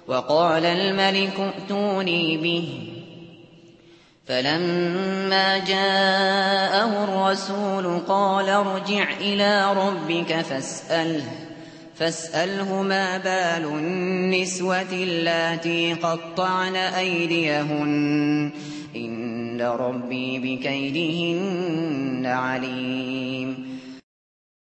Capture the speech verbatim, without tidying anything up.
وقال الملك ائتوني به. فلما جاءه الرسول قال ارجع إلى ربك فاسأله, فاسأله ما بال النسوة اللاتي قطعن أيديهن إن ربي بكيدهن عليم.